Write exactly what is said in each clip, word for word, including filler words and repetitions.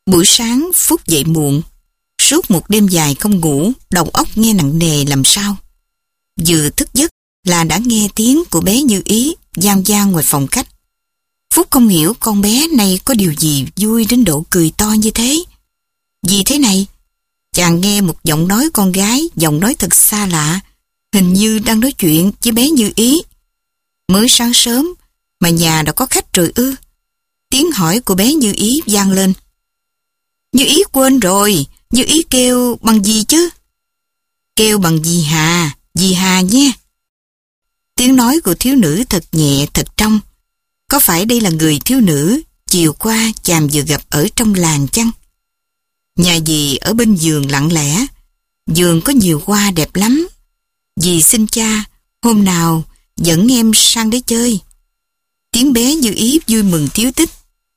Buổi sáng Phúc dậy muộn. Suốt một đêm dài không ngủ, đầu óc nghe nặng nề làm sao. Vừa thức giấc là đã nghe tiếng của bé Như Ý vang vang ngoài phòng khách. Phúc không hiểu con bé này có điều gì vui đến độ cười to như thế. Vì thế này, chàng nghe một giọng nói con gái, giọng nói thật xa lạ, hình như đang nói chuyện với bé Như Ý. Mới sáng sớm mà nhà đã có khách rồi ư? Tiếng hỏi của bé Như Ý vang lên. Như Ý quên rồi, Như Ý kêu bằng gì chứ? Kêu bằng dì Hà, dì Hà nhé. Tiếng nói của thiếu nữ thật nhẹ, thật trong. Có phải đây là người thiếu nữ chiều qua chàng vừa gặp ở trong làng chăng? Nhà dì ở bên vườn lặng lẽ. Vườn có nhiều hoa đẹp lắm. Dì xin cha hôm nào dẫn em sang đấy chơi. Tiếng bé Như Ý vui mừng tíu tích.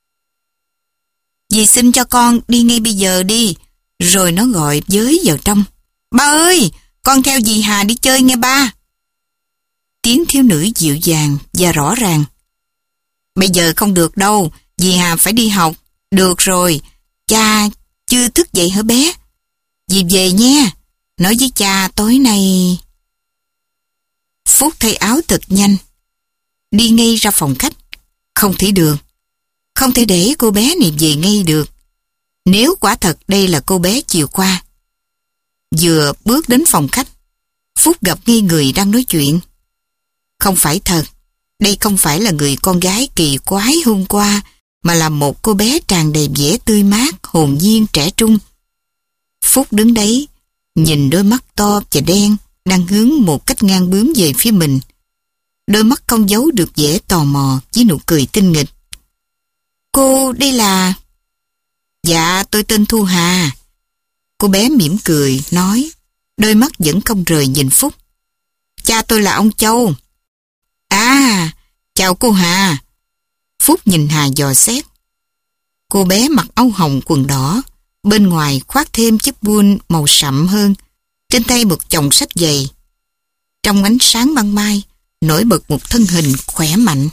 Dì xin cho con đi ngay bây giờ đi. Rồi nó gọi với vào trong. Ba ơi, con theo dì Hà đi chơi nghe ba. Tiếng thiếu nữ dịu dàng và rõ ràng. Bây giờ không được đâu, dì Hà phải đi học. Được rồi, cha chưa thức dậy hả bé? Dì về nha, nói với cha tối nay. Phúc thay áo thật nhanh, đi ngay ra phòng khách. Không thể được, không thể để cô bé này về ngay được. Nếu quả thật đây là cô bé chiều qua. Vừa bước đến phòng khách, Phúc gặp ngay người đang nói chuyện. Không phải thật, đây không phải là người con gái kỳ quái hôm qua, mà là một cô bé tràn đầy vẻ tươi mát, hồn nhiên, trẻ trung. Phúc đứng đấy, nhìn đôi mắt to và đen đang hướng một cách ngang bướng về phía mình. Đôi mắt không giấu được vẻ tò mò với nụ cười tinh nghịch. Cô đây là... Dạ, tôi tên Thu Hà. Cô bé mỉm cười, nói, đôi mắt vẫn không rời nhìn Phúc. Cha tôi là ông Châu. À, chào cô Hà. Phúc nhìn Hà dò xét. Cô bé mặc áo hồng quần đỏ, bên ngoài khoác thêm chiếc buôn màu sậm hơn, trên tay một chồng sách dày. Trong ánh sáng ban mai, nổi bật một thân hình khỏe mạnh.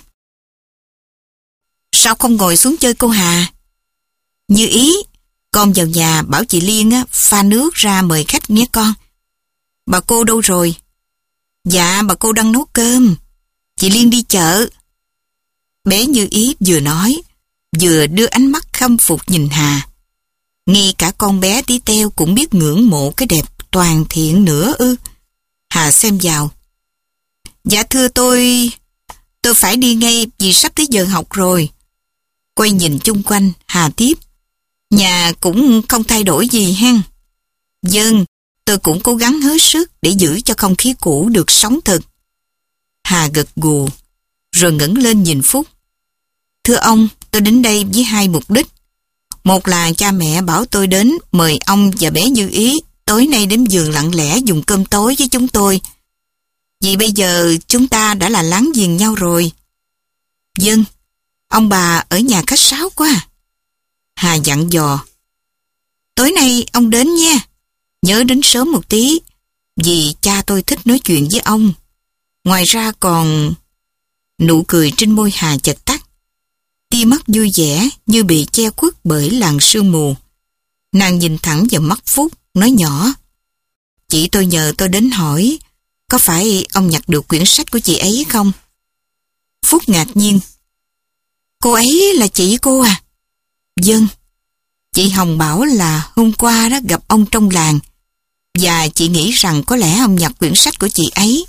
Sao không ngồi xuống chơi cô Hà? Như Ý, con vào nhà bảo chị Liên á, pha nước ra mời khách nghe con. Bà cô đâu rồi? Dạ, bà cô đang nấu cơm. Chị Liên đi chợ. Bé Như Ý vừa nói, vừa đưa ánh mắt khâm phục nhìn Hà. Ngay cả con bé tí teo cũng biết ngưỡng mộ cái đẹp toàn thiện nữa ư? Hà xem vào. Dạ thưa tôi, tôi phải đi ngay vì sắp tới giờ học rồi. Quay nhìn chung quanh, Hà tiếp. Nhà cũng không thay đổi gì hen. Vâng, tôi cũng cố gắng hết sức để giữ cho không khí cũ được sống thực. Hà gật gù, rồi ngẩng lên nhìn Phúc. Thưa ông, tôi đến đây với hai mục đích. Một là cha mẹ bảo tôi đến mời ông và bé Như Ý tối nay đến vườn lặng lẽ dùng cơm tối với chúng tôi. Vì bây giờ chúng ta đã là láng giềng nhau rồi. Vâng, ông bà ở nhà khách sáo quá. Hà dặn dò. Tối nay ông đến nha. Nhớ đến sớm một tí, vì cha tôi thích nói chuyện với ông. Ngoài ra còn... Nụ cười trên môi Hà chợt tắt. Tia mắt vui vẻ như bị che khuất bởi làn sương mù. Nàng nhìn thẳng vào mắt Phúc, nói nhỏ. Chị tôi nhờ tôi đến hỏi, có phải ông nhặt được quyển sách của chị ấy không? Phúc ngạc nhiên. Cô ấy là chị cô à? Vâng. Chị Hồng bảo là hôm qua đó gặp ông trong làng, và chị nghĩ rằng có lẽ ông nhặt quyển sách của chị ấy.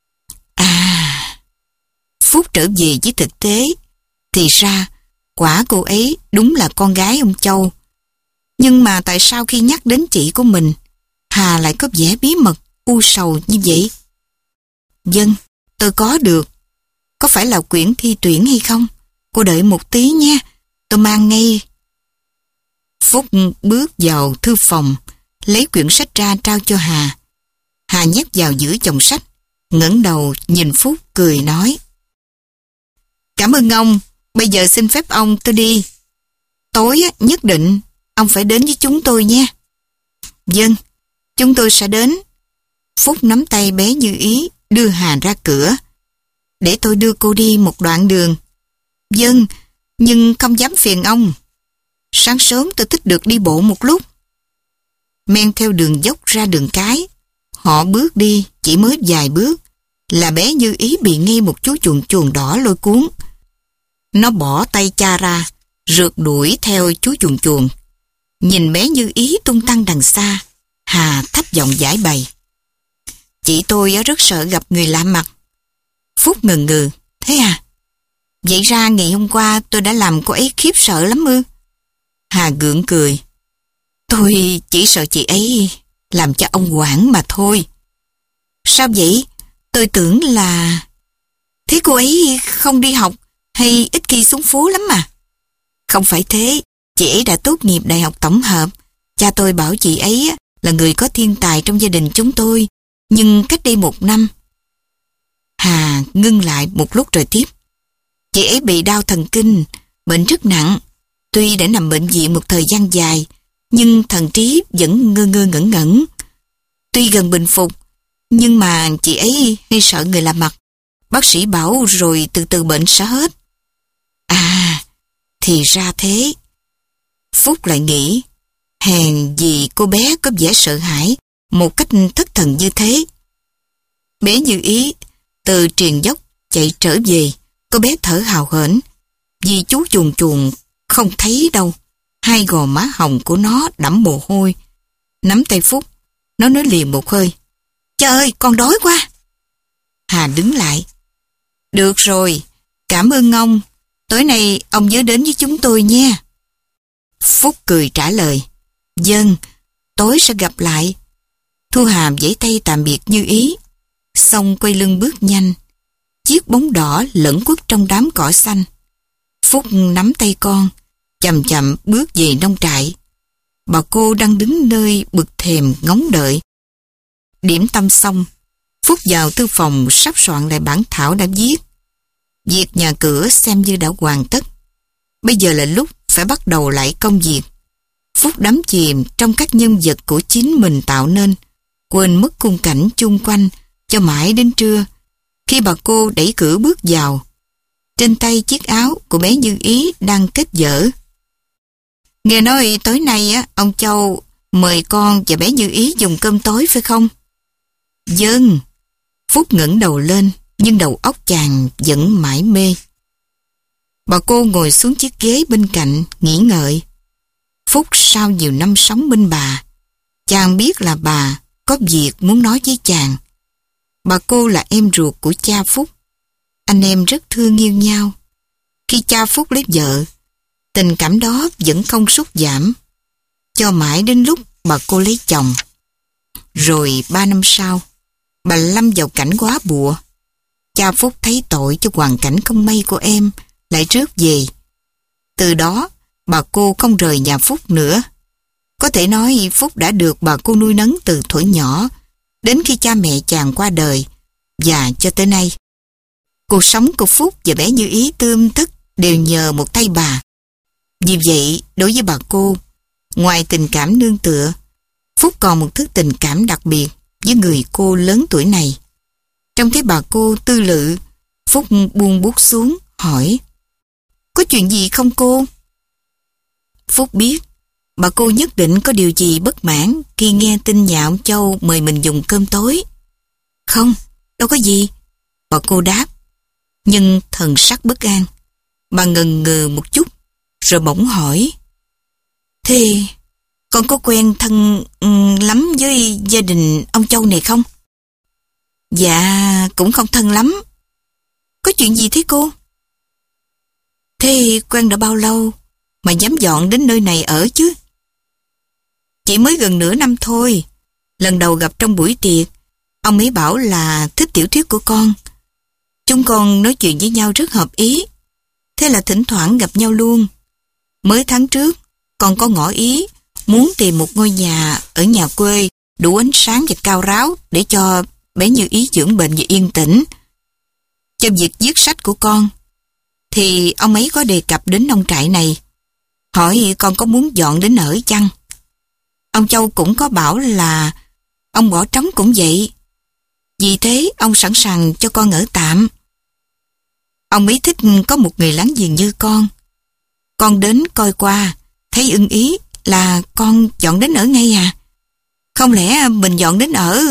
À... Phúc trở về với thực tế. Thì ra, quả cô ấy đúng là con gái ông Châu. Nhưng mà tại sao khi nhắc đến chị của mình, Hà lại có vẻ bí mật, u sầu như vậy? Vâng, tôi có được. Có phải là quyển thi tuyển hay không? Cô đợi một tí nha, tôi mang ngay. Phúc bước vào thư phòng, lấy quyển sách ra trao cho Hà. Hà nhét vào giữa chồng sách, ngẩng đầu nhìn Phúc cười nói. Cảm ơn ông, bây giờ xin phép ông tôi đi. Tối nhất định ông phải đến với chúng tôi nha. Vâng, chúng tôi sẽ đến. Phúc nắm tay bé Như Ý đưa Hà ra cửa. Để tôi đưa cô đi một đoạn đường. Vâng, nhưng không dám phiền ông. Sáng sớm tôi thích được đi bộ một lúc. Men theo đường dốc ra đường cái. Họ bước đi chỉ mới vài bước là bé Như Ý bị ngay một chú chuồn chuồn đỏ lôi cuốn. Nó bỏ tay cha ra, rượt đuổi theo chú chuồn chuồn. Nhìn bé Như Ý tung tăng đằng xa, Hà thấp giọng giải bày. Chị tôi rất sợ gặp người lạ mặt. Phúc ngần ngừ. Thế à? Vậy ra ngày hôm qua tôi đã làm cô ấy khiếp sợ lắm ư? Hà gượng cười. Tôi chỉ sợ chị ấy làm cho ông hoảng mà thôi. Sao vậy? Tôi tưởng là... Thế cô ấy không đi học hay ít khi xuống phố lắm mà? Không phải thế, chị ấy đã tốt nghiệp đại học tổng hợp. Cha tôi bảo chị ấy là người có thiên tài trong gia đình chúng tôi, nhưng cách đây một năm. Hà ngưng lại một lúc rồi tiếp. Chị ấy bị đau thần kinh, bệnh rất nặng. Tuy đã nằm bệnh viện một thời gian dài, nhưng thần trí vẫn ngơ ngơ ngẩn ngẩn. Tuy gần bình phục, nhưng mà chị ấy hay sợ người lạ mặt. Bác sĩ bảo rồi từ từ bệnh sẽ hết. À, thì ra thế. Phúc lại nghĩ, hèn gì cô bé có vẻ sợ hãi một cách thất thần như thế. Bé Như Ý từ triền dốc chạy trở về, cô bé thở hào hển vì chú chuồn chuồn không thấy đâu. Hai gò má hồng của nó đẫm mồ hôi. Nắm tay Phúc, nó nói liền một hơi. Trời ơi, con đói quá. Hà đứng lại. Được rồi, cảm ơn ông. Tối nay ông nhớ đến với chúng tôi nha. Phúc cười trả lời. Vâng, tối sẽ gặp lại. Thu Hà giãy tay tạm biệt Như Ý, xong quay lưng bước nhanh. Chiếc bóng đỏ lẫn quất trong đám cỏ xanh. Phúc nắm tay con, chậm chậm bước về nông trại. Bà cô đang đứng nơi bực thềm ngóng đợi. Điểm tâm xong, Phúc vào thư phòng sắp soạn lại bản thảo đã viết. Việc nhà cửa xem như đã hoàn tất. Bây giờ là lúc phải bắt đầu lại công việc. Phúc đắm chìm trong các nhân vật của chính mình tạo nên, quên mất khung cảnh chung quanh cho mãi đến trưa, khi bà cô đẩy cửa bước vào. Trên tay chiếc áo của bé Như Ý đang kết dở. Nghe nói tối nay á, ông Châu mời con và bé Như Ý dùng cơm tối phải không? Vâng. Phúc ngẩng đầu lên, nhưng đầu óc chàng vẫn mải mê. Bà cô ngồi xuống chiếc ghế bên cạnh, nghĩ ngợi. Phúc sau nhiều năm sống bên bà, chàng biết là bà có việc muốn nói với chàng. Bà cô là em ruột của cha Phúc. Anh em rất thương yêu nhau. Khi cha Phúc lấy vợ, tình cảm đó vẫn không sút giảm, cho mãi đến lúc bà cô lấy chồng. Rồi ba năm sau, bà lâm vào cảnh góa bụa. Cha Phúc thấy tội cho hoàn cảnh không may của em, lại rước về. Từ đó, bà cô không rời nhà Phúc nữa. Có thể nói Phúc đã được bà cô nuôi nấng từ thuở nhỏ, đến khi cha mẹ chàng qua đời, và cho tới nay. Cuộc sống của Phúc và bé Như Ý tươm tất đều nhờ một tay bà. Vì vậy, đối với bà cô, ngoài tình cảm nương tựa, Phúc còn một thứ tình cảm đặc biệt với người cô lớn tuổi này. Trông thấy bà cô tư lự, Phúc buông bút xuống, hỏi: Có chuyện gì không cô? Phúc biết, bà cô nhất định có điều gì bất mãn khi nghe tin nhà ông Châu mời mình dùng cơm tối. Không, đâu có gì, bà cô đáp, nhưng thần sắc bất an. Bà ngần ngừ một chút, rồi bỗng hỏi: Thế con có quen thân um, lắm với gia đình ông Châu này không? Dạ, cũng không thân lắm. Có chuyện gì thế cô? Thế quen đã bao lâu mà dám dọn đến nơi này ở chứ? Chỉ mới gần nửa năm thôi. Lần đầu gặp trong buổi tiệc, ông ấy bảo là thích tiểu thuyết của con. Chúng con nói chuyện với nhau rất hợp ý. Thế là thỉnh thoảng gặp nhau luôn. Mới tháng trước, con có ngỏ ý muốn tìm một ngôi nhà ở nhà quê đủ ánh sáng và cao ráo để cho bé Như Ý dưỡng bệnh và yên tĩnh. Trong việc viết sách của con, thì ông ấy có đề cập đến nông trại này, hỏi con có muốn dọn đến ở chăng. Ông Châu cũng có bảo là ông bỏ trống cũng vậy. Vì thế ông sẵn sàng cho con ở tạm. Ông ấy thích có một người láng giềng như con. Con đến coi qua, thấy ưng ý là con dọn đến ở ngay à? Không lẽ mình dọn đến ở...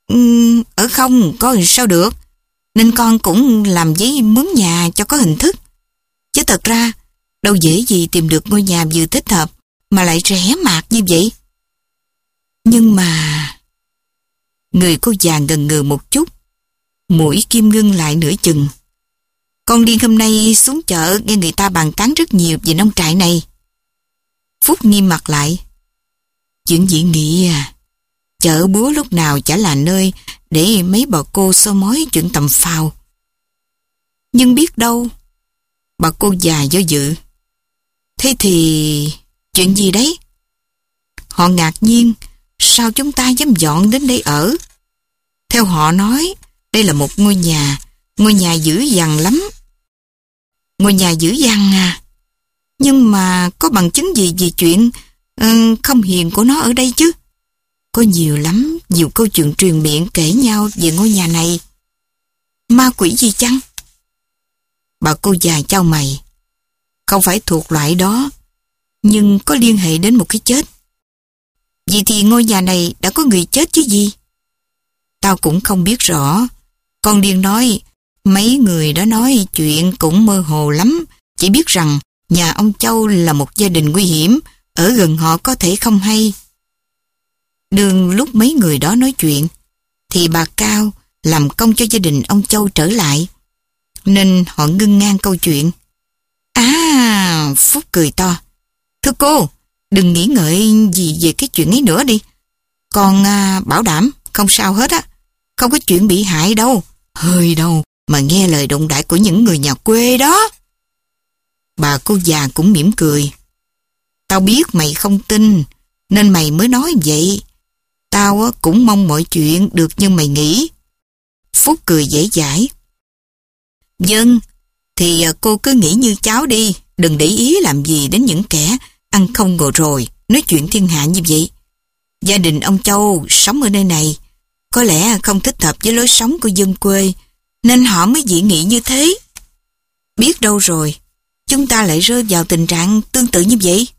ở không có sao được. Nên con cũng làm giấy mướn nhà cho có hình thức. Chứ thật ra đâu dễ gì tìm được ngôi nhà vừa thích hợp mà lại rẻ mạt như vậy. Nhưng mà... Người cô già ngần ngừ một chút, mũi kim ngưng lại nửa chừng. Con Liên hôm nay xuống chợ nghe người ta bàn tán rất nhiều về nông trại này. Phúc nghiêm mặt lại. Chuyện dị nghị à? Chợ búa lúc nào chả là nơi để mấy bà cô soi mói chuyện tầm phào. Nhưng biết đâu... Bà cô già do dự. Thế thì... chuyện gì đấy? Họ ngạc nhiên, sao chúng ta dám dọn đến đây ở? Theo họ nói, đây là một ngôi nhà, ngôi nhà dữ dằn lắm. Ngôi nhà dữ dằn à? Nhưng mà có bằng chứng gì về chuyện uh, không hiền của nó ở đây chứ? Có nhiều lắm, nhiều câu chuyện truyền miệng kể nhau về ngôi nhà này. Ma quỷ gì chăng? Bà cô già chau mày. Không phải thuộc loại đó, nhưng có liên hệ đến một cái chết. Vì thì ngôi nhà này đã có người chết chứ gì? Tao cũng không biết rõ. Con Điên nói, mấy người đó nói chuyện cũng mơ hồ lắm. Chỉ biết rằng nhà ông Châu là một gia đình nguy hiểm, ở gần họ có thể không hay. Đường lúc mấy người đó nói chuyện, thì bà Cao làm công cho gia đình ông Châu trở lại. Nên họ ngưng ngang câu chuyện. À, Phúc cười to. Thưa cô, đừng nghĩ ngợi gì về cái chuyện ấy nữa đi. Con à, bảo đảm, không sao hết á. Không có chuyện bị hại đâu. Hơi đâu mà nghe lời đồn đại của những người nhà quê đó. Bà cô già cũng mỉm cười. Tao biết mày không tin, nên mày mới nói vậy. Tao á, cũng mong mọi chuyện được như mày nghĩ. Phúc cười dễ dãi. Vâng, thì cô cứ nghĩ như cháu đi. Đừng để ý làm gì đến những kẻ ăn không ngồi rồi, nói chuyện thiên hạ như vậy. Gia đình ông Châu sống ở nơi này, có lẽ không thích hợp với lối sống của dân quê, nên họ mới dị nghị như thế. Biết đâu rồi, chúng ta lại rơi vào tình trạng tương tự như vậy.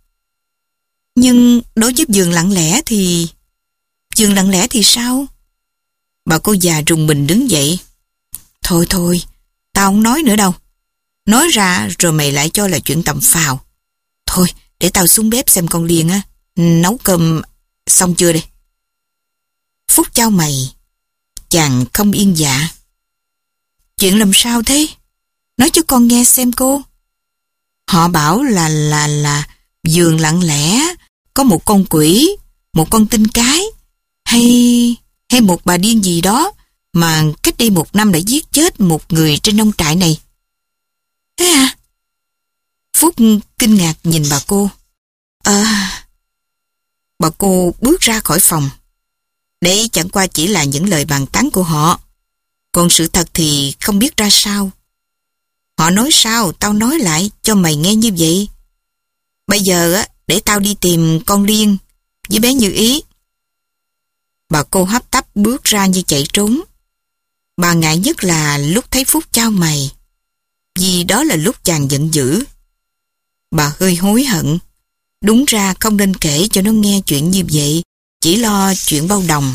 Nhưng đối với vườn lặng lẽ thì... Vườn lặng lẽ thì sao? Bà cô già rùng mình đứng dậy. Thôi thôi, tao không nói nữa đâu. Nói ra rồi mày lại cho là chuyện tầm phào. Thôi, để tao xuống bếp xem con Liên á, nấu cơm xong chưa đây? Phúc chau mày. Chàng không yên dạ. Chuyện làm sao thế? Nói cho con nghe xem cô. Họ bảo là là là vườn lặng lẽ có một con quỷ, một con tinh cái, hay hay một bà điên gì đó mà cách đây một năm đã giết chết một người trên nông trại này. Thế à? Phúc kinh ngạc nhìn bà cô. À... Bà cô bước ra khỏi phòng. Đấy chẳng qua chỉ là những lời bàn tán của họ. Còn sự thật thì không biết ra sao. Họ nói sao, tao nói lại cho mày nghe như vậy. Bây giờ á, để tao đi tìm con Liên với bé Như Ý. Bà cô hấp tấp bước ra như chạy trốn. Bà ngại nhất là lúc thấy Phúc chau mày, vì đó là lúc chàng giận dữ. Bà hơi hối hận. Đúng ra không nên kể cho nó nghe chuyện như vậy, chỉ lo chuyện bao đồng.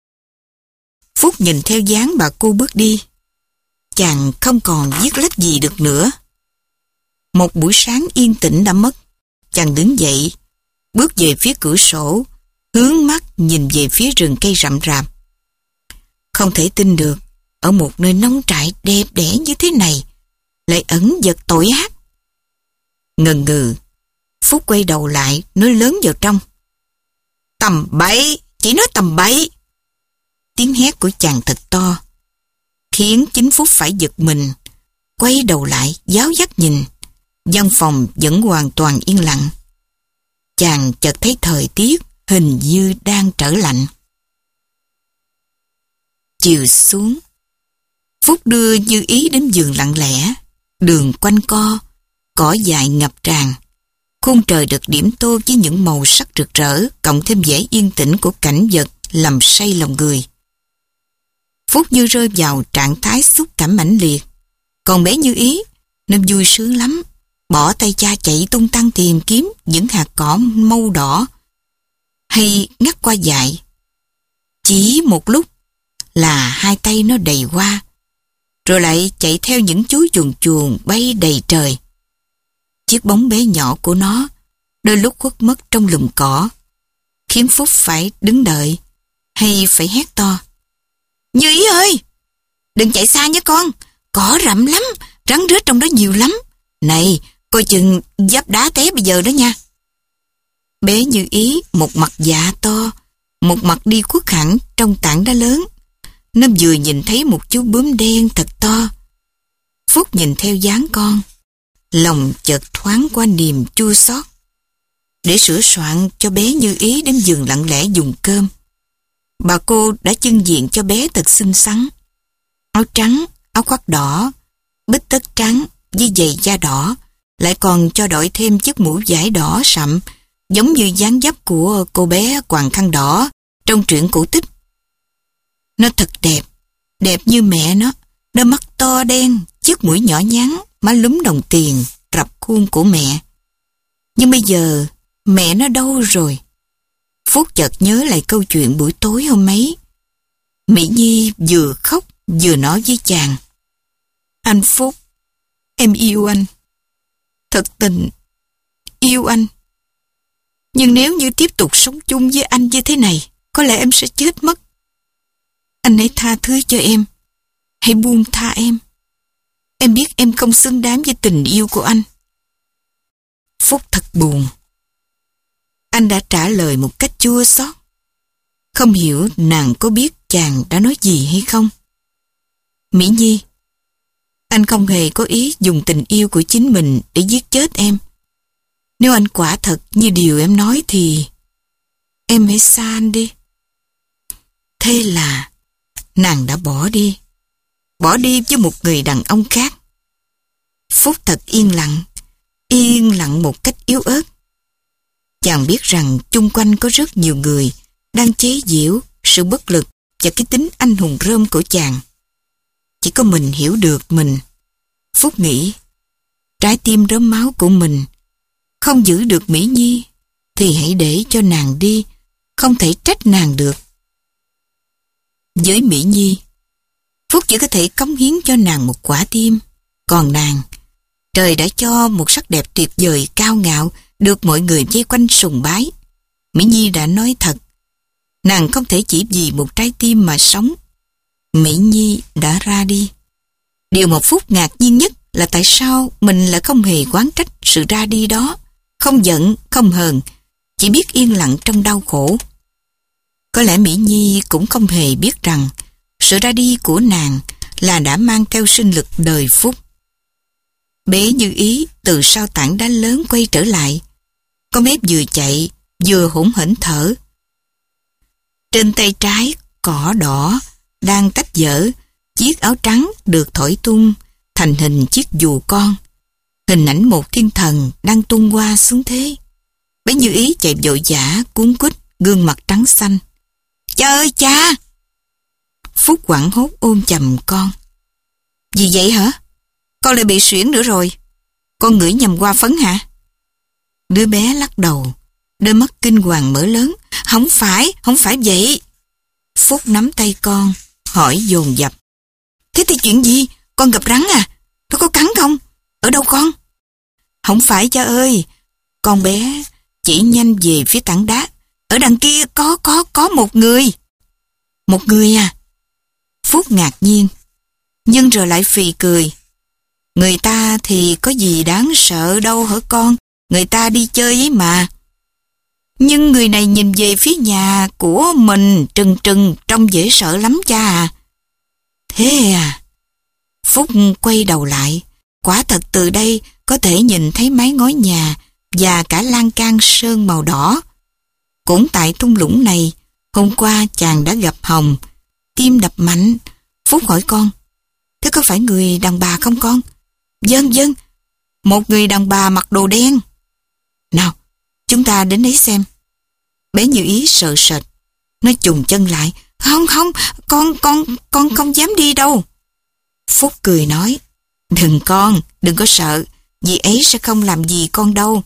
Phúc nhìn theo dáng bà cô bước đi. Chàng không còn viết lách gì được nữa. Một buổi sáng yên tĩnh đã mất. Chàng đứng dậy, bước về phía cửa sổ, hướng mắt nhìn về phía rừng cây rậm rạp. Không thể tin được, ở một nơi nông trại đẹp đẽ như thế này, lại ẩn vật tội ác. Ngần ngừ, Phúc quay đầu lại, nói lớn vào trong. Tầm bậy, chỉ nói tầm bậy. Tiếng hét của chàng thật to, khiến chính Phúc phải giật mình. Quay đầu lại, giáo giác nhìn. Văn phòng vẫn hoàn toàn yên lặng. Chàng chợt thấy thời tiết hình như đang trở lạnh. Chiều xuống, Phúc đưa Như Ý đến vườn lặng lẽ. Đường quanh co, cỏ dại ngập tràn. Khung trời được điểm tô với những màu sắc rực rỡ, cộng thêm vẻ yên tĩnh của cảnh vật làm say lòng người. Phúc như rơi vào trạng thái xúc cảm mãnh liệt. Còn bé Như Ý, nó vui sướng lắm, bỏ tay cha chạy tung tăng tìm kiếm những hạt cỏ mâu đỏ hay ngắt qua dại. Chỉ một lúc là hai tay nó đầy hoa, rồi lại chạy theo những chú chuồn chuồn bay đầy trời. Chiếc bóng bé nhỏ của nó đôi lúc khuất mất trong lùm cỏ, khiến Phúc phải đứng đợi hay phải hét to: Như Ý ơi, đừng chạy xa nhé con, cỏ rậm lắm, rắn rết trong đó nhiều lắm. Này, coi chừng giáp đá té bây giờ đó nha. Bé Như Ý một mặt dạ to, một mặt đi khuất hẳn trong tảng đá lớn. Nó vừa nhìn thấy một chú bướm đen thật to. Phúc nhìn theo dáng con, lòng chợt thoáng qua niềm chua xót. Để sửa soạn cho bé Như Ý đến giường lặng lẽ dùng cơm, bà cô đã chưng diện cho bé thật xinh xắn. Áo trắng, áo khoác đỏ, bít tất trắng với giày da đỏ, lại còn cho đội thêm chiếc mũ vải đỏ sậm, giống như dáng dấp của cô bé quàng khăn đỏ trong truyện cổ tích. Nó thật đẹp, đẹp như mẹ nó, đôi mắt to đen, chiếc mũi nhỏ nhắn, má lúm đồng tiền, rập khuôn của mẹ. Nhưng bây giờ, mẹ nó đâu rồi? Phúc chợt nhớ lại câu chuyện buổi tối hôm ấy. Mỹ Nhi vừa khóc vừa nói với chàng: Anh Phúc, em yêu anh. Thật tình, yêu anh. Nhưng nếu như tiếp tục sống chung với anh như thế này, có lẽ em sẽ chết mất. Anh hãy tha thứ cho em. Hãy buông tha em. Em biết em không xứng đáng với tình yêu của anh. Phúc thật buồn. Anh đã trả lời một cách chua xót. Không hiểu nàng có biết chàng đã nói gì hay không. Mỹ Nhi, anh không hề có ý dùng tình yêu của chính mình để giết chết em. Nếu anh quả thật như điều em nói thì em hãy xa anh đi. Thế là nàng đã bỏ đi. Bỏ đi với một người đàn ông khác. Phúc thật yên lặng. Yên lặng một cách yếu ớt. Chàng biết rằng chung quanh có rất nhiều người đang chế giễu sự bất lực và cái tính anh hùng rơm của chàng. Chỉ có mình hiểu được mình. Phúc nghĩ, trái tim rớm máu của mình không giữ được Mỹ Nhi thì hãy để cho nàng đi, không thể trách nàng được. Với Mỹ Nhi, Phúc chỉ có thể cống hiến cho nàng một quả tim. Còn nàng, trời đã cho một sắc đẹp tuyệt vời cao ngạo được mọi người vây quanh sùng bái. Mỹ Nhi đã nói thật, nàng không thể chỉ vì một trái tim mà sống. Mỹ Nhi đã ra đi. Điều một Phúc ngạc nhiên nhất là tại sao mình lại không hề oán trách sự ra đi đó, không giận, không hờn, chỉ biết yên lặng trong đau khổ. Có lẽ Mỹ Nhi cũng không hề biết rằng sự ra đi của nàng là đã mang theo sinh lực đời Phúc. Bé Như Ý từ sau tảng đá lớn quay trở lại. Con bé vừa chạy vừa hỗn hển thở. Trên tay trái cỏ đỏ đang tách dở, chiếc áo trắng được thổi tung thành hình chiếc dù con. Hình ảnh một thiên thần đang tung qua xuống thế. Bé Như Ý chạy vội vã cuống quýt, gương mặt trắng xanh. Cha ơi cha! Phúc hoảng hốt ôm chầm con. Gì vậy hả? Con lại bị suyễn nữa rồi. Con ngửi nhầm hoa phấn hả? Đứa bé lắc đầu, đôi mắt kinh hoàng mở lớn. Không phải, không phải vậy. Phúc nắm tay con, hỏi dồn dập. Thế thì chuyện gì? Con gặp rắn à? Nó có cắn không? Ở đâu con? Không phải cha ơi. Con bé chỉ nhanh về phía tảng đá. Ở đằng kia có, có, có một người. Một người à? Phúc ngạc nhiên, nhưng rồi lại phì cười. Người ta thì có gì đáng sợ đâu hả con? Người ta đi chơi ấy mà. Nhưng người này nhìn về phía nhà của mình trừng trừng trông dễ sợ lắm cha à. Thế à? Phúc quay đầu lại. Quả thật từ đây có thể nhìn thấy mái ngói nhà và cả lan can sơn màu đỏ. Cũng tại thung lũng này, hôm qua chàng đã gặp Hồng. Tim đập mạnh. Phúc hỏi con, thế có phải người đàn bà không con? Vâng, vâng, một người đàn bà mặc đồ đen. Nào, chúng ta đến đấy xem. Bé Như Ý sợ sệt. Nó chùng chân lại. Không, không, con, con, con không dám đi đâu. Phúc cười nói, đừng con, đừng có sợ. dì ấy sẽ không làm gì con đâu.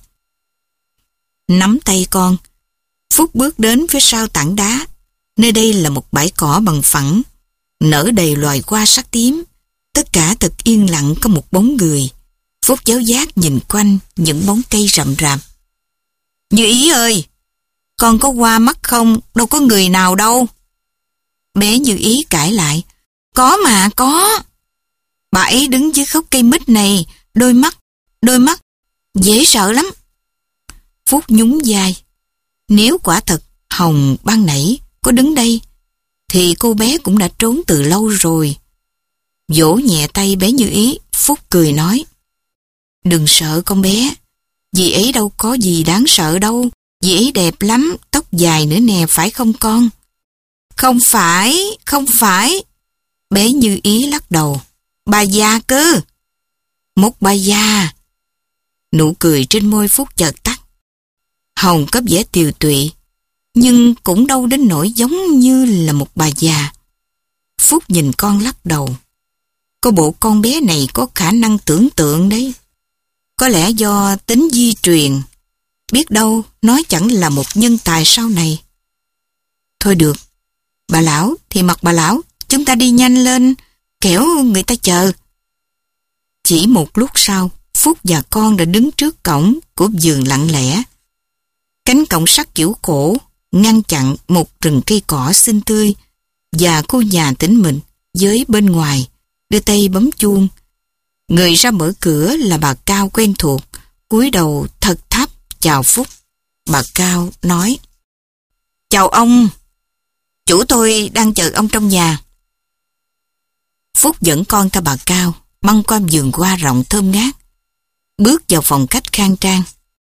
Nắm tay con, Phúc bước đến phía sau tảng đá. Nơi đây là một bãi cỏ bằng phẳng, nở đầy loài hoa sắc tím. Tất cả thật yên lặng, có một bóng người. Phúc giáo giác nhìn quanh những bóng cây rậm rạp. Như Ý ơi, con có qua mắt không? Đâu có người nào đâu. Bé Như Ý cãi lại. Có mà, có. Bà ấy đứng dưới gốc cây mít này, đôi mắt, đôi mắt, dễ sợ lắm. Phúc nhún vai. Nếu quả thật Hồng ban nãy có đứng đây, thì cô bé cũng đã trốn từ lâu rồi. Vỗ nhẹ tay bé Như Ý, Phúc cười nói. Đừng sợ con bé, dì ấy đâu có gì đáng sợ đâu. Dì ấy đẹp lắm, tóc dài nữa nè, phải không con? Không phải, không phải. Bé Như Ý lắc đầu. Bà già cơ. Một bà già. Nụ cười trên môi Phúc chợt tắt. Hồng có vẻ tiều tụy, nhưng cũng đâu đến nỗi giống như là một bà già. Phúc nhìn con lắc đầu. Có bộ con bé này có khả năng tưởng tượng đấy. Có lẽ do tính di truyền. Biết đâu nó chẳng là một nhân tài sau này. Thôi được, bà lão thì mặc bà lão, chúng ta đi nhanh lên, kẻo người ta chờ. Chỉ một lúc sau, Phúc và con đã đứng trước cổng của vườn lặng lẽ. Cánh cổng sắt kiểu cổ ngăn chặn một rừng cây cỏ xinh tươi và khu nhà tĩnh mịch với bên ngoài đưa tay bấm chuông. Người ra mở cửa là bà Cao quen thuộc, cúi đầu thật thấp chào Phúc. Bà Cao nói: Chào ông, chủ tôi đang chờ ông trong nhà. Phúc dẫn con theo bà Cao băng qua vườn hoa rộng thơm ngát, bước vào phòng khách khang trang.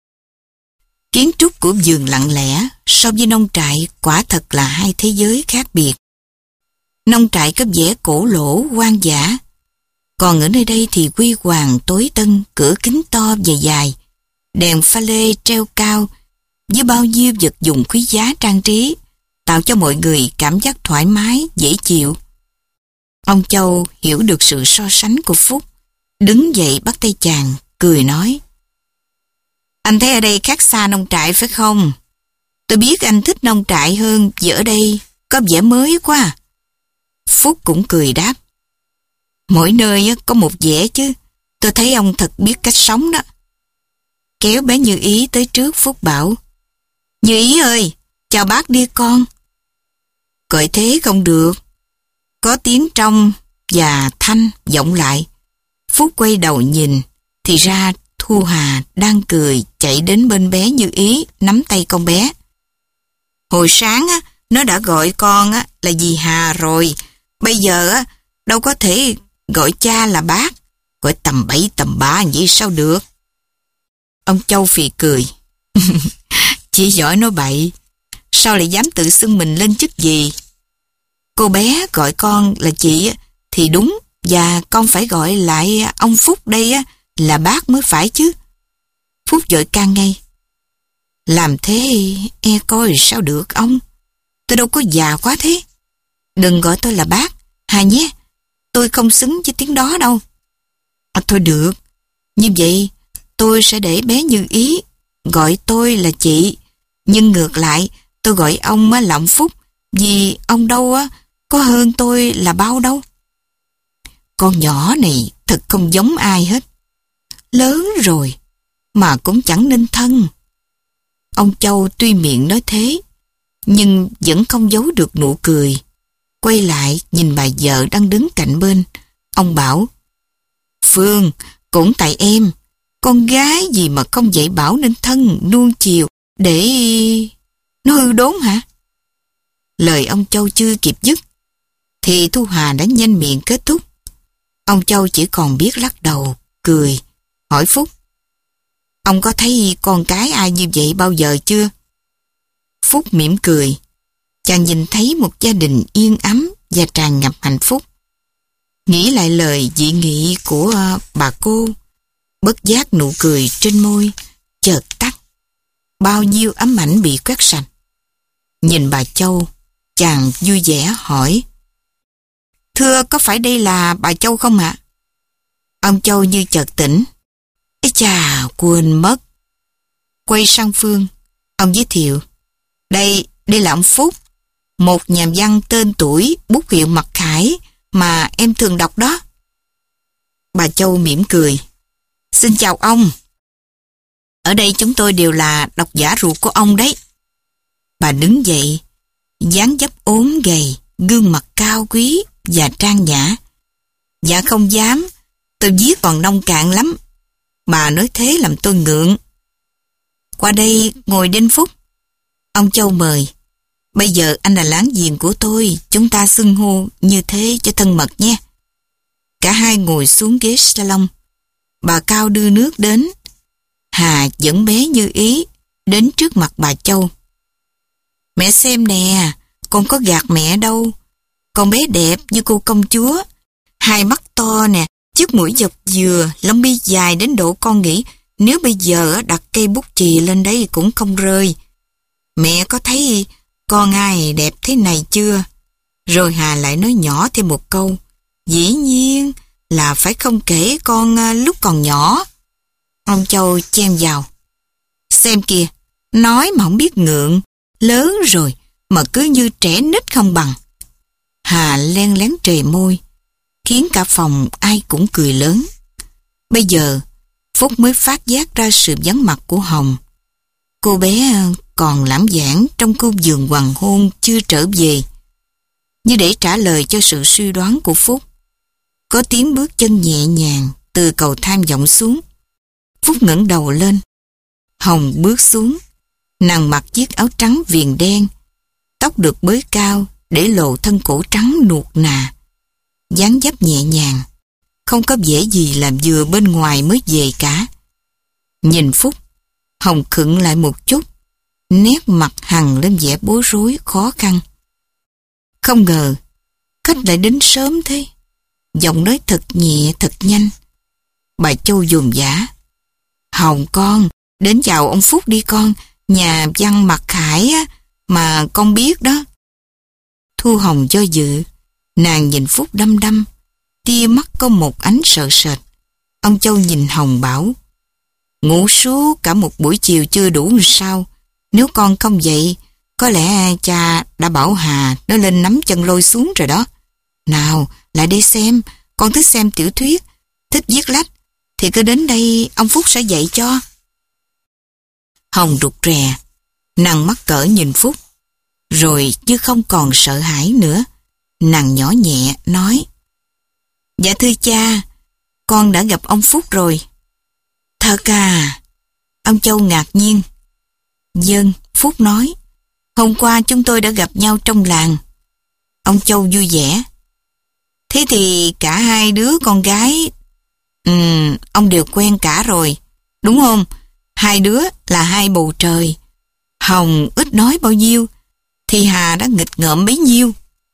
Kiến trúc của vườn lặng lẽ so với nông trại quả thật là hai thế giới khác biệt. Nông trại có vẻ cổ lỗ hoang dã, còn ở nơi đây thì huy hoàng tối tân, cửa kính to và dài, đèn pha lê treo cao với bao nhiêu vật dụng quý giá trang trí, tạo cho mọi người cảm giác thoải mái, dễ chịu. Ông Châu hiểu được sự so sánh của Phúc, đứng dậy bắt tay chàng, cười nói: Anh thấy ở đây khác xa nông trại phải không? Tôi biết anh thích nông trại hơn, vì ở đây có vẻ mới quá. Phúc cũng cười đáp: Mỗi nơi có một vẻ chứ, tôi thấy ông thật biết cách sống đó. Kéo bé Như Ý tới trước, Phúc bảo: Như Ý ơi, chào bác đi con. Gọi thế không được. Có tiếng trong và thanh vọng lại. Phúc quay đầu nhìn, thì ra Thu Hà đang cười chạy đến bên bé Như Ý, nắm tay con bé. Hồi sáng á, nó đã gọi con á, là dì Hà rồi. Bây giờ á, đâu có thể gọi cha là bác. Gọi tầm bậy tầm bạ vậy sao được? Ông Châu phì cười. Chỉ giỏi nói bậy, sao lại dám tự xưng mình lên chức gì? Cô bé gọi con là chị thì đúng, và con phải gọi lại ông Phúc đây á là bác mới phải chứ. Phúc vội can ngay: Làm thế e coi sao được ông, tôi đâu có già quá thế. Đừng gọi tôi là bác, Hà nhé, tôi không xứng với tiếng đó đâu. À, thôi được, như vậy tôi sẽ để bé Như Ý gọi tôi là chị, nhưng ngược lại tôi gọi ông là ông Phúc, vì ông đâu á có hơn tôi là bao đâu. Con nhỏ này thật không giống ai hết. Lớn rồi mà cũng chẳng nên thân. Ông Châu tuy miệng nói thế, nhưng vẫn không giấu được nụ cười. Quay lại nhìn bà vợ đang đứng cạnh bên, ông bảo: Phương, cũng tại em, con gái gì mà không dạy bảo nên thân nuông chiều để nó hư đốn hả? Lời ông Châu chưa kịp dứt thì Thu Hà đã nhanh miệng kết thúc. Ông Châu chỉ còn biết lắc đầu, cười, hỏi Phúc: Ông có thấy con cái ai như vậy bao giờ chưa? Phúc mỉm cười. Chàng nhìn thấy một gia đình yên ấm và tràn ngập hạnh phúc. Nghĩ lại lời dị nghị của bà cô, bất giác nụ cười trên môi chợt tắt. Bao nhiêu ấm ảnh bị quét sạch. Nhìn bà Châu, chàng vui vẻ hỏi: Thưa, có phải đây là bà Châu không ạ? Ông Châu như chợt tỉnh. Ê chà, quên mất. Quay sang Phương, ông giới thiệu. Đây, đây là ông Phúc, một nhà văn tên tuổi bút hiệu Mặc Khải mà em thường đọc đó. Bà Châu mỉm cười. Xin chào ông. Ở đây chúng tôi đều là độc giả ruột của ông đấy. Bà đứng dậy, dáng dấp ốm gầy, gương mặt cao quý và trang nhã. Dạ không dám, tôi viết còn nông cạn lắm. Bà nói thế làm tôi ngượng. Qua đây ngồi đến Phúc. Ông Châu mời. Bây giờ anh là láng giềng của tôi, chúng ta xưng hô như thế cho thân mật nhé. Cả hai ngồi xuống ghế salon. Bà Cao đưa nước đến. Hà dẫn bé Như Ý đến trước mặt bà Châu. Mẹ xem nè, con có gạt mẹ đâu. Con bé đẹp như cô công chúa. Hai mắt to nè, chiếc mũi dọc dừa, lông mi dài đến độ con nghĩ nếu bây giờ đặt cây bút chì lên đấy cũng không rơi. Mẹ có thấy con ai đẹp thế này chưa? Rồi Hà lại nói nhỏ thêm một câu. Dĩ nhiên là phải không kể con lúc còn nhỏ. Ông Châu chen vào. Xem kìa, nói mà không biết ngượng, lớn rồi mà cứ như trẻ nít không bằng. Hà len lén trề môi, khiến cả phòng ai cũng cười lớn. Bây giờ, Phúc mới phát giác ra sự vắng mặt của Hồng. Cô bé còn lãng vãng trong khu vườn hoàng hôn chưa trở về. Như để trả lời cho sự suy đoán của Phúc, có tiếng bước chân nhẹ nhàng từ cầu thang vọng xuống. Phúc ngẩng đầu lên. Hồng bước xuống. Nàng mặc chiếc áo trắng viền đen, tóc được bới cao để lộ thân cổ trắng nuột nà. Dáng dấp nhẹ nhàng, không có vẻ gì làm vừa bên ngoài mới về cả. Nhìn Phúc, Hồng khựng lại một chút, nét mặt hằn lên vẻ bối rối khó khăn. Không ngờ, khách lại đến sớm thế. Giọng nói thật nhẹ thật nhanh. Bà Châu dồn dã. Hồng con, đến chào ông Phúc đi con, nhà văn Mặc Khải á, mà con biết đó. Thu Hồng do dự, nàng nhìn Phúc đăm đăm, tia mắt có một ánh sợ sệt. Ông Châu nhìn Hồng bảo, ngủ suốt cả một buổi chiều chưa đủ sao? Nếu con không dậy, có lẽ cha đã bảo Hà nó lên nắm chân lôi xuống rồi đó. Nào, lại đây xem, con thích xem tiểu thuyết, thích viết lách, thì cứ đến đây ông Phúc sẽ dạy cho. Hồng rụt rè, nàng mắc cỡ nhìn Phúc, rồi chứ không còn sợ hãi nữa. Nàng nhỏ nhẹ nói, dạ thưa cha, con đã gặp ông Phúc rồi. Thật à? Ông Châu ngạc nhiên. Vâng, Phúc nói, hôm qua chúng tôi đã gặp nhau trong làng. Ông Châu vui vẻ. Thế thì cả hai đứa con gái, um, ông đều quen cả rồi, đúng không? Hai đứa là hai bầu trời. Hồng ít nói bao nhiêu, thì Hà đã nghịch ngợm bấy nhiêu.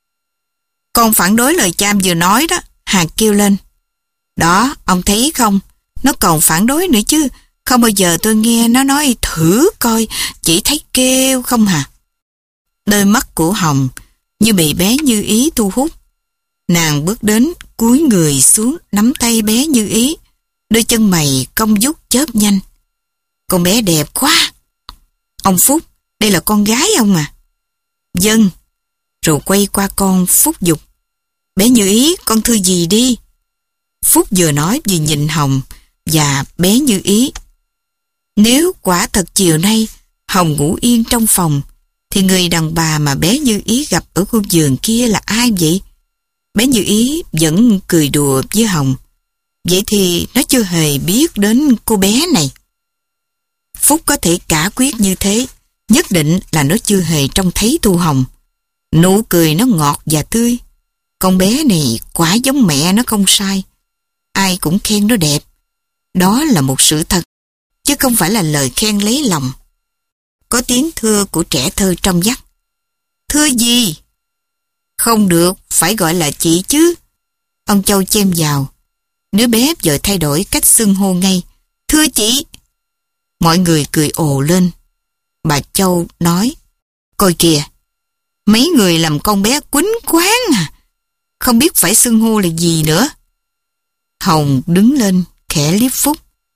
Con phản đối lời cha vừa nói đó, Hà kêu lên. Đó, ông thấy không? Nó còn phản đối nữa chứ. Không bao giờ tôi nghe nó nói thử coi, chỉ thấy kêu không hả? Đôi mắt của Hồng như bị bé Như Ý thu hút. Nàng bước đến, cúi người xuống nắm tay bé Như Ý. Đôi chân mày cong vút chớp nhanh. Con bé đẹp quá. Ông Phúc, đây là con gái ông à? Vâng. Rồi quay qua con Phúc dục. Bé Như Ý, con thưa gì đi? Phúc vừa nói vừa nhìn Hồng và bé Như Ý. Nếu quả thật chiều nay Hồng ngủ yên trong phòng, thì người đàn bà mà bé Như Ý gặp ở khu vườn kia là ai vậy? Bé Như Ý vẫn cười đùa với Hồng. Vậy thì nó chưa hề biết đến cô bé này. Phúc có thể cả quyết như thế, nhất định là nó chưa hề trông thấy Thu Hồng. Nụ cười nó ngọt và tươi. Con bé này quả giống mẹ nó không sai. Ai cũng khen nó đẹp. Đó là một sự thật, chứ không phải là lời khen lấy lòng. Có tiếng thưa của trẻ thơ trong vắt. Thưa gì? Không được, phải gọi là chị chứ. Ông Châu chen vào. Đứa bé vội thay đổi cách xưng hô ngay. Thưa chị. Mọi người cười ồ lên. Bà Châu nói, coi kìa, mấy người làm con bé quýnh quáng à, không biết phải xưng hô là gì nữa. Hồng đứng lên khẽ liếc Phúc.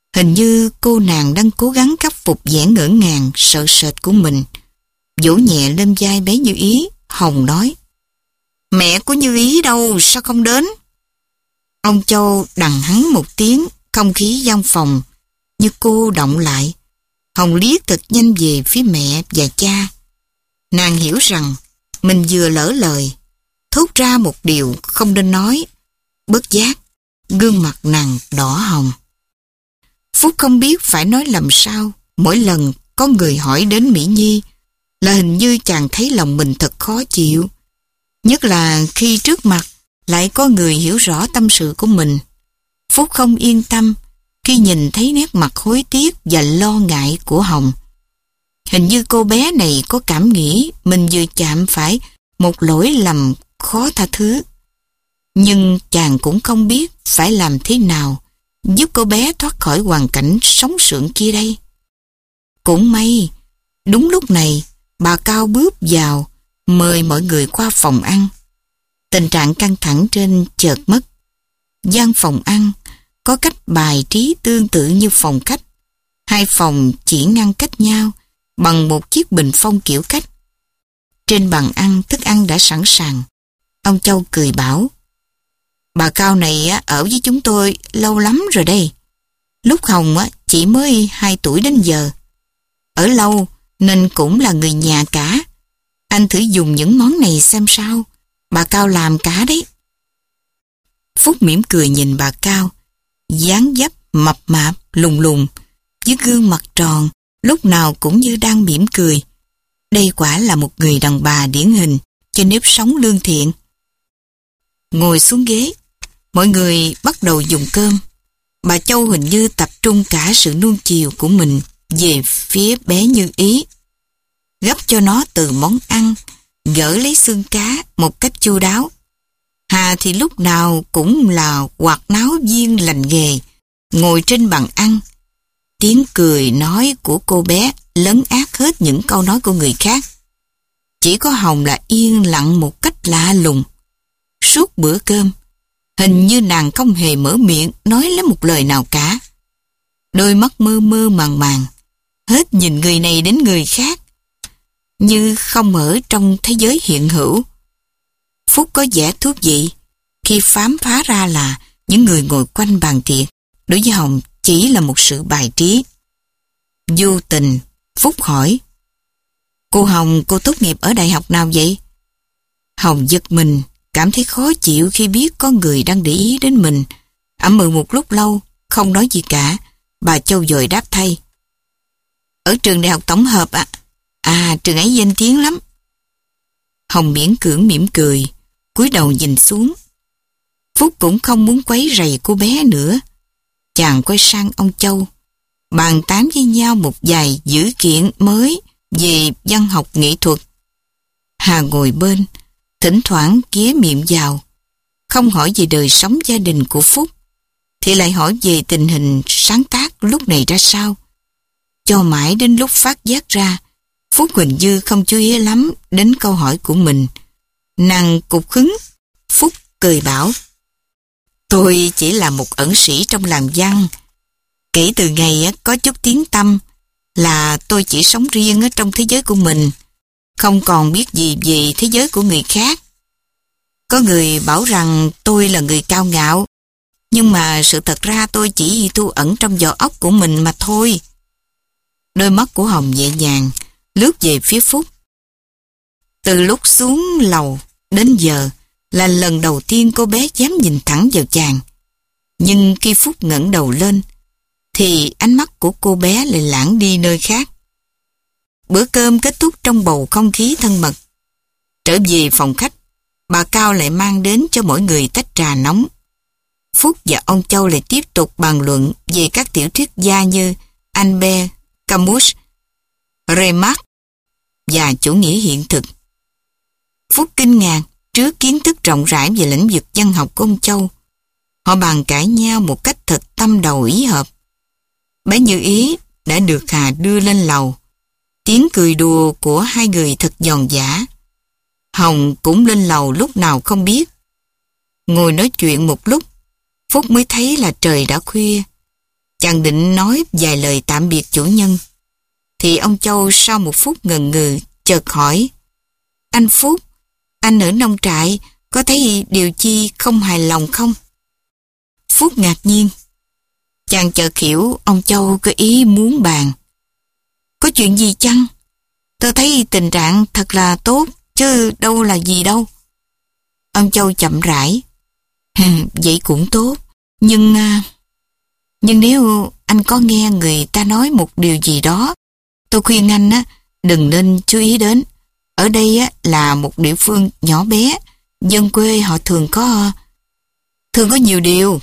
Hình như cô nàng đang cố gắng khắc phục vẻ ngỡ ngàng, sợ sệt của mình. Vỗ nhẹ lên vai bé Như Ý, Hồng nói: "Mẹ của Như Ý đâu, sao không đến?" Ông Châu đằng hắn một tiếng, không khí gian phòng như cô động lại. Hồng liếc thật nhanh về phía mẹ và cha. Nàng hiểu rằng mình vừa lỡ lời, thốt ra một điều không nên nói. Bất giác, gương mặt nàng đỏ hồng. Phúc không biết phải nói làm sao. Mỗi lần có người hỏi đến Mỹ Nhi là hình như chàng thấy lòng mình thật khó chịu. Nhất là khi trước mặt lại có người hiểu rõ tâm sự của mình. Phúc không yên tâm khi nhìn thấy nét mặt hối tiếc và lo ngại của Hồng. Hình như cô bé này có cảm nghĩ mình vừa chạm phải một lỗi lầm khó tha thứ. Nhưng chàng cũng không biết phải làm thế nào giúp cô bé thoát khỏi hoàn cảnh sống sượng kia đây. Cũng may, đúng lúc này, bà Cao bước vào, mời mọi người qua phòng ăn. Tình trạng căng thẳng trên chợt mất. Gian phòng ăn có cách bài trí tương tự như phòng khách. Hai phòng chỉ ngăn cách nhau bằng một chiếc bình phong kiểu cách. Trên bàn ăn, thức ăn đã sẵn sàng. Ông Châu cười bảo: "Bà Cao này ở với chúng tôi lâu lắm rồi đây. Lúc Hồng chỉ mới hai tuổi đến giờ. Ở lâu nên cũng là người nhà cả. Anh thử dùng những món này xem sao. Bà Cao làm cả đấy." Phúc mỉm cười nhìn bà Cao, dáng dấp mập mạp lùng lùng với gương mặt tròn, lúc nào cũng như đang mỉm cười. Đây quả là một người đàn bà điển hình cho nếp sống lương thiện. Ngồi xuống ghế, mọi người bắt đầu dùng cơm. Bà Châu hình như tập trung cả sự nuông chiều của mình về phía bé Như Ý, gấp cho nó từ món ăn, gỡ lấy xương cá một cách chu đáo. Hà thì lúc nào cũng là hoạt náo viên lành nghề, ngồi trên bàn ăn. Tiếng cười nói của cô bé lấn át hết những câu nói của người khác. Chỉ có Hồng là yên lặng một cách lạ lùng. Suốt bữa cơm, hình như nàng không hề mở miệng nói lấy một lời nào cả. Đôi mắt mơ mơ màng màng, hết nhìn người này đến người khác, như không ở trong thế giới hiện hữu. Phúc có vẻ thú vị khi khám phá ra là những người ngồi quanh bàn tiệc đối với Hồng chỉ là một sự bài trí. Vô tình, Phúc hỏi: "Cô Hồng, cô tốt nghiệp ở đại học nào vậy?" Hồng giật mình, cảm thấy khó chịu khi biết có người đang để ý đến mình. Ậm ừ một lúc lâu, không nói gì cả. Bà Châu vội đáp thay: "Ở trường đại học tổng hợp ạ." À. à, trường ấy danh tiếng lắm." Hồng miễn cưỡng mỉm cười, cúi đầu nhìn xuống. Phúc cũng không muốn quấy rầy cô bé nữa. Chàng quay sang ông Châu, bàn tán với nhau một vài dữ kiện mới về văn học nghệ thuật. Hà ngồi bên, thỉnh thoảng ghé miệng vào, không hỏi về đời sống gia đình của Phúc, thì lại hỏi về tình hình sáng tác lúc này ra sao. Cho mãi đến lúc phát giác ra, Phúc hình như không chú ý lắm đến câu hỏi của mình. Nàng cục hứng. Phúc cười bảo: "Tôi chỉ là một ẩn sĩ trong làm văn. Kể từ ngày có chút tiếng tăm là tôi chỉ sống riêng ở trong thế giới của mình, không còn biết gì về thế giới của người khác. Có người bảo rằng tôi là người cao ngạo, nhưng mà sự thật ra tôi chỉ thu ẩn trong vỏ óc của mình mà thôi." Đôi mắt của Hồng nhẹ nhàng lướt về phía Phúc. Từ lúc xuống lầu đến giờ là lần đầu tiên cô bé dám nhìn thẳng vào chàng. Nhưng khi Phúc ngẩng đầu lên thì ánh mắt của cô bé lại lãng đi nơi khác. Bữa cơm kết thúc trong bầu không khí thân mật. Trở về phòng khách, bà Cao lại mang đến cho mỗi người tách trà nóng. Phúc và ông Châu lại tiếp tục bàn luận về các tiểu thuyết gia như Albert Camus, Remarque và chủ nghĩa hiện thực. Phúc kinh ngạc trước kiến thức rộng rãi về lĩnh vực văn học của ông Châu. Họ bàn cãi nhau một cách thật tâm đầu ý hợp. Bé Như Ý đã được Hà đưa lên lầu. Tiếng cười đùa của hai người thật giòn giã. Hồng cũng lên lầu lúc nào không biết. Ngồi nói chuyện một lúc, Phúc mới thấy là trời đã khuya. Chàng định nói vài lời tạm biệt chủ nhân, thì ông Châu sau một phút ngần ngừ chợt hỏi: Anh Phúc, anh ở nông trại có thấy điều chi không hài lòng không? Phúc ngạc nhiên. Chàng chợt hiểu ông Châu có ý muốn bàn. Có chuyện gì chăng? Tôi thấy tình trạng thật là tốt, chứ đâu là gì đâu. Ông Châu chậm rãi. Vậy cũng tốt, nhưng... Nhưng nếu anh có nghe người ta nói một điều gì đó, tôi khuyên anh á, đừng nên chú ý đến. Ở đây á, là một địa phương nhỏ bé, dân quê họ thường có... Thường có nhiều điều.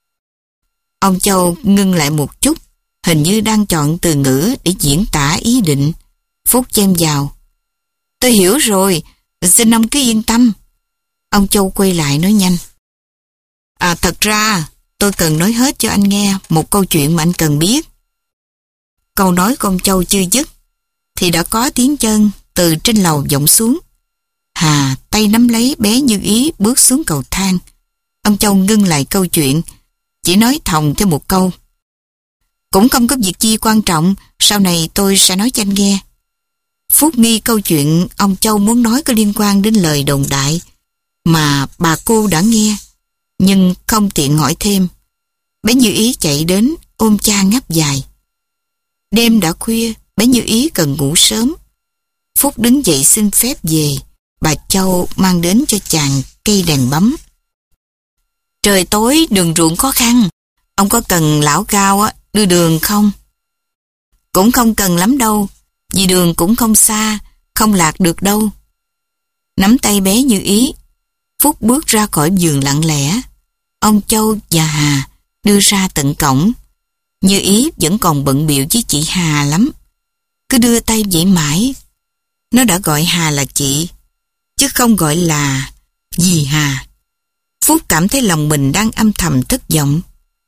Ông Châu ngưng lại một chút, hình như đang chọn từ ngữ để diễn tả ý định. Phúc chen vào. Tôi hiểu rồi, xin ông cứ yên tâm. Ông Châu quay lại nói nhanh. À thật ra, tôi cần nói hết cho anh nghe một câu chuyện mà anh cần biết. Câu nói của ông Châu chưa dứt, thì đã có tiếng chân từ trên lầu vọng xuống. Hà tay nắm lấy bé Như Ý bước xuống cầu thang. Ông Châu ngưng lại câu chuyện, chỉ nói thòng cho một câu. Cũng không có việc chi quan trọng, sau này tôi sẽ nói cho anh nghe. Phúc nghi câu chuyện ông Châu muốn nói có liên quan đến lời đồn đại mà bà cô đã nghe, nhưng không tiện hỏi thêm. Bé Như Ý chạy đến ôm cha ngáp dài. Đêm đã khuya, bé Như Ý cần ngủ sớm. Phúc đứng dậy xin phép về. Bà Châu mang đến cho chàng cây đèn bấm. Trời tối đường ruộng khó khăn, ông có cần lão Cao á đưa đường không? Cũng không cần lắm đâu, vì đường cũng không xa, không lạc được đâu. Nắm tay bé Như Ý, Phúc bước ra khỏi vườn lặng lẽ. Ông Châu và Hà đưa ra tận cổng. Như Ý vẫn còn bận bịu với chị Hà lắm, cứ đưa tay vậy mãi. Nó đã gọi Hà là chị, chứ không gọi là dì Hà. Phúc cảm thấy lòng mình đang âm thầm thất vọng.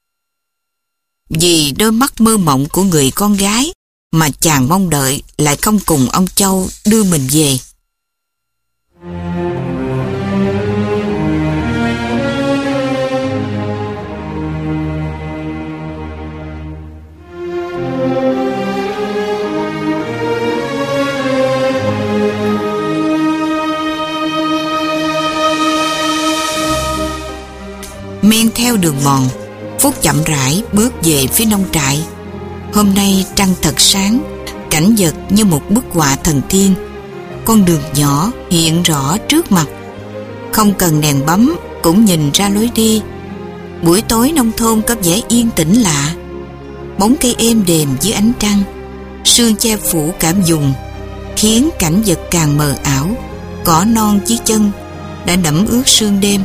Vì đôi mắt mơ mộng của người con gái mà chàng mong đợi lại không cùng ông Châu đưa mình về. Men theo đường mòn, Phúc chậm rãi bước về phía nông trại. Hôm nay trăng thật sáng, cảnh vật như một bức họa thần tiên. Con đường nhỏ hiện rõ trước mặt, không cần đèn bấm cũng nhìn ra lối đi. Buổi tối nông thôn có vẻ yên tĩnh lạ. Bóng cây êm đềm dưới ánh trăng, sương che phủ cả vùng, khiến cảnh vật càng mờ ảo. Cỏ non dưới chân đã đẫm ướt sương đêm.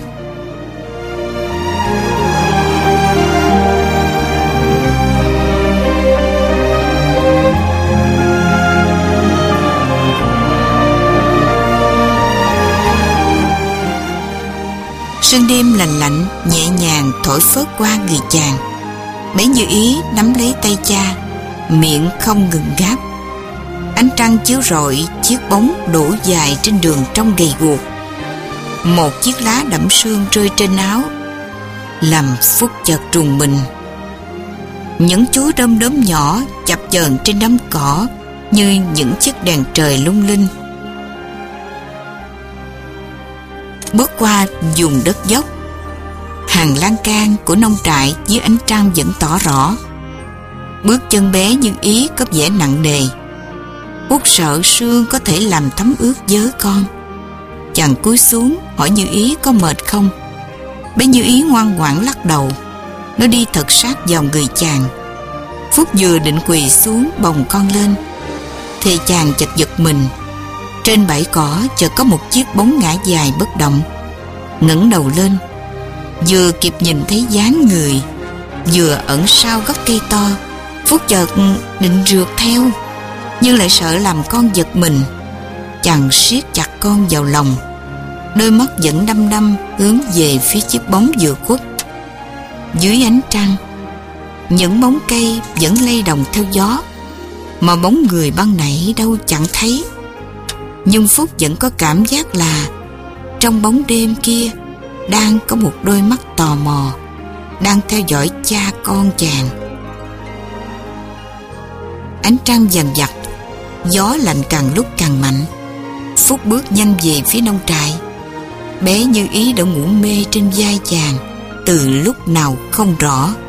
Sương đêm lành lạnh nhẹ nhàng thổi phớt qua người chàng. Bé Như Ý nắm lấy tay cha, miệng không ngừng gáp. Ánh trăng chiếu rọi chiếc bóng đổ dài trên đường trong gầy guộc. Một chiếc lá đẫm sương rơi trên áo, làm Phúc chợt rùng mình. Những chú đom đóm nhỏ chập chờn trên đám cỏ như những chiếc đèn trời lung linh. Bước qua vùng đất dốc, hàng lan can của nông trại dưới ánh trăng vẫn tỏ rõ. Bước chân bé Như Ý có vẻ nặng nề. Phúc sợ sương có thể làm thấm ướt vớ con. Chàng cúi xuống hỏi Như Ý có mệt không. Bé Như Ý ngoan ngoãn lắc đầu. Nó đi thật sát vào người chàng. Phúc vừa định quỳ xuống bồng con lên, thì chàng chợt giật mình. Trên bãi cỏ chợt có một chiếc bóng ngã dài bất động. Ngẩng đầu lên, vừa kịp nhìn thấy dáng người, vừa ẩn sau gốc cây to. Phúc chợt định rượt theo, nhưng lại sợ làm con giật mình. Chàng siết chặt con vào lòng, đôi mắt vẫn đăm đăm hướng về phía chiếc bóng vừa khuất. Dưới ánh trăng, những bóng cây vẫn lay động theo gió, mà bóng người ban nãy đâu chẳng thấy. Nhưng Phúc vẫn có cảm giác là trong bóng đêm kia đang có một đôi mắt tò mò đang theo dõi cha con chàng. Ánh trăng dần dặt, gió lạnh càng lúc càng mạnh. Phúc bước nhanh về phía nông trại. Bé Như Ý đã ngủ mê trên vai chàng từ lúc nào không rõ.